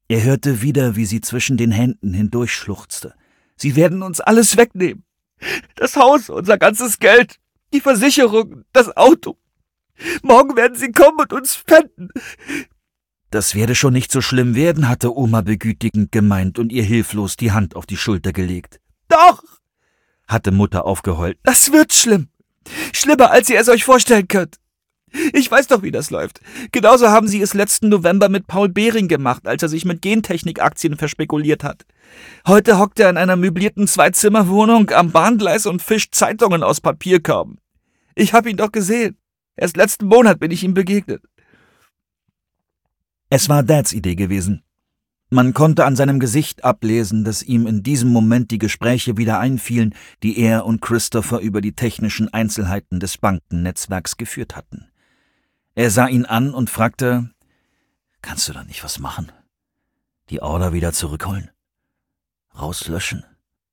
Er hörte wieder, wie sie zwischen den Händen hindurchschluchzte. »Sie werden uns alles wegnehmen. Das Haus, unser ganzes Geld, die Versicherung, das Auto. Morgen werden sie kommen und uns pfänden.« »Das werde schon nicht so schlimm werden«, hatte Oma begütigend gemeint und ihr hilflos die Hand auf die Schulter gelegt. »Doch«, hatte Mutter aufgeheult, »das wird schlimm. Schlimmer, als ihr es euch vorstellen könnt. Ich weiß doch, wie das läuft. Genauso haben sie es letzten November mit Paul Behring gemacht, als er sich mit Gentechnik-Aktien verspekuliert hat. Heute hockt er in einer möblierten Zwei-Zimmer-Wohnung am Bahngleis und fischt Zeitungen aus Papierkörben. Ich habe ihn doch gesehen. Erst letzten Monat bin ich ihm begegnet.« Es war Dads Idee gewesen. Man konnte an seinem Gesicht ablesen, dass ihm in diesem Moment die Gespräche wieder einfielen, die er und Christopher über die technischen Einzelheiten des Bankennetzwerks geführt hatten. Er sah ihn an und fragte, »Kannst du da nicht was machen? Die Order wieder zurückholen? Rauslöschen?«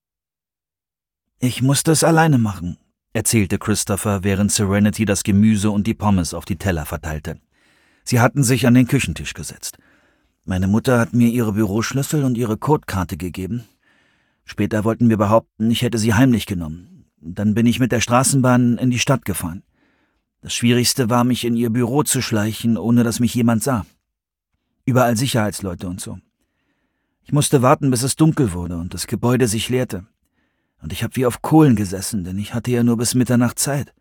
»Ich musste es alleine machen«, erzählte Christopher, während Serenity das Gemüse und die Pommes auf die Teller verteilte. Sie hatten sich an den Küchentisch gesetzt. Meine Mutter hat mir ihre Büroschlüssel und ihre Codekarte gegeben. Später wollten wir behaupten, ich hätte sie heimlich genommen. Dann bin ich mit der Straßenbahn in die Stadt gefahren. Das Schwierigste war, mich in ihr Büro zu schleichen, ohne dass mich jemand sah. Überall Sicherheitsleute und so. Ich musste warten, bis es dunkel wurde und das Gebäude sich leerte. Und ich habe wie auf Kohlen gesessen, denn ich hatte ja nur bis Mitternacht Zeit.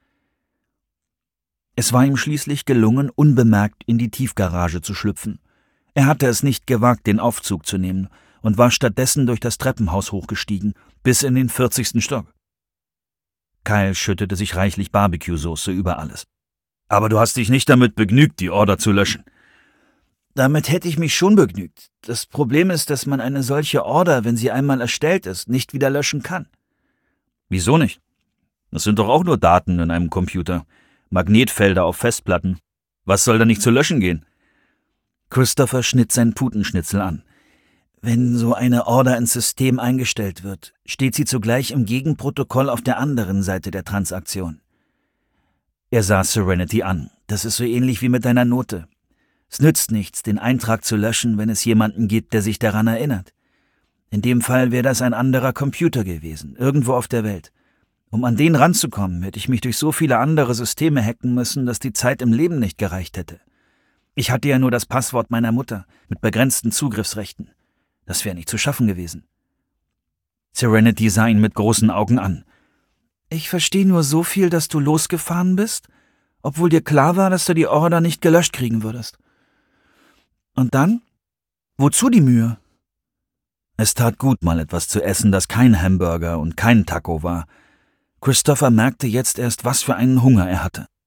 Es war ihm schließlich gelungen, unbemerkt in die Tiefgarage zu schlüpfen. Er hatte es nicht gewagt, den Aufzug zu nehmen und war stattdessen durch das Treppenhaus hochgestiegen, bis in den 40. Stock. Kyle schüttete sich reichlich Barbecue-Soße über alles. »Aber du hast dich nicht damit begnügt, die Order zu löschen.« »Damit hätte ich mich schon begnügt. Das Problem ist, dass man eine solche Order, wenn sie einmal erstellt ist, nicht wieder löschen kann.« »Wieso nicht? Das sind doch auch nur Daten in einem Computer. Magnetfelder auf Festplatten. Was soll da nicht zu löschen gehen?« Christopher schnitt sein Putenschnitzel an. »Wenn so eine Order ins System eingestellt wird, steht sie zugleich im Gegenprotokoll auf der anderen Seite der Transaktion.« Er sah Serenity an. »Das ist so ähnlich wie mit deiner Note. Es nützt nichts, den Eintrag zu löschen, wenn es jemanden gibt, der sich daran erinnert. In dem Fall wäre das ein anderer Computer gewesen, irgendwo auf der Welt. Um an den ranzukommen, hätte ich mich durch so viele andere Systeme hacken müssen, dass die Zeit im Leben nicht gereicht hätte. Ich hatte ja nur das Passwort meiner Mutter mit begrenzten Zugriffsrechten. Das wäre nicht zu schaffen gewesen.« Serenity sah ihn mit großen Augen an. »Ich verstehe nur so viel, dass du losgefahren bist, obwohl dir klar war, dass du die Order nicht gelöscht kriegen würdest. Und dann? Wozu die Mühe?« Es tat gut, mal etwas zu essen, das kein Hamburger und kein Taco war. Christopher merkte jetzt erst, was für einen Hunger er hatte.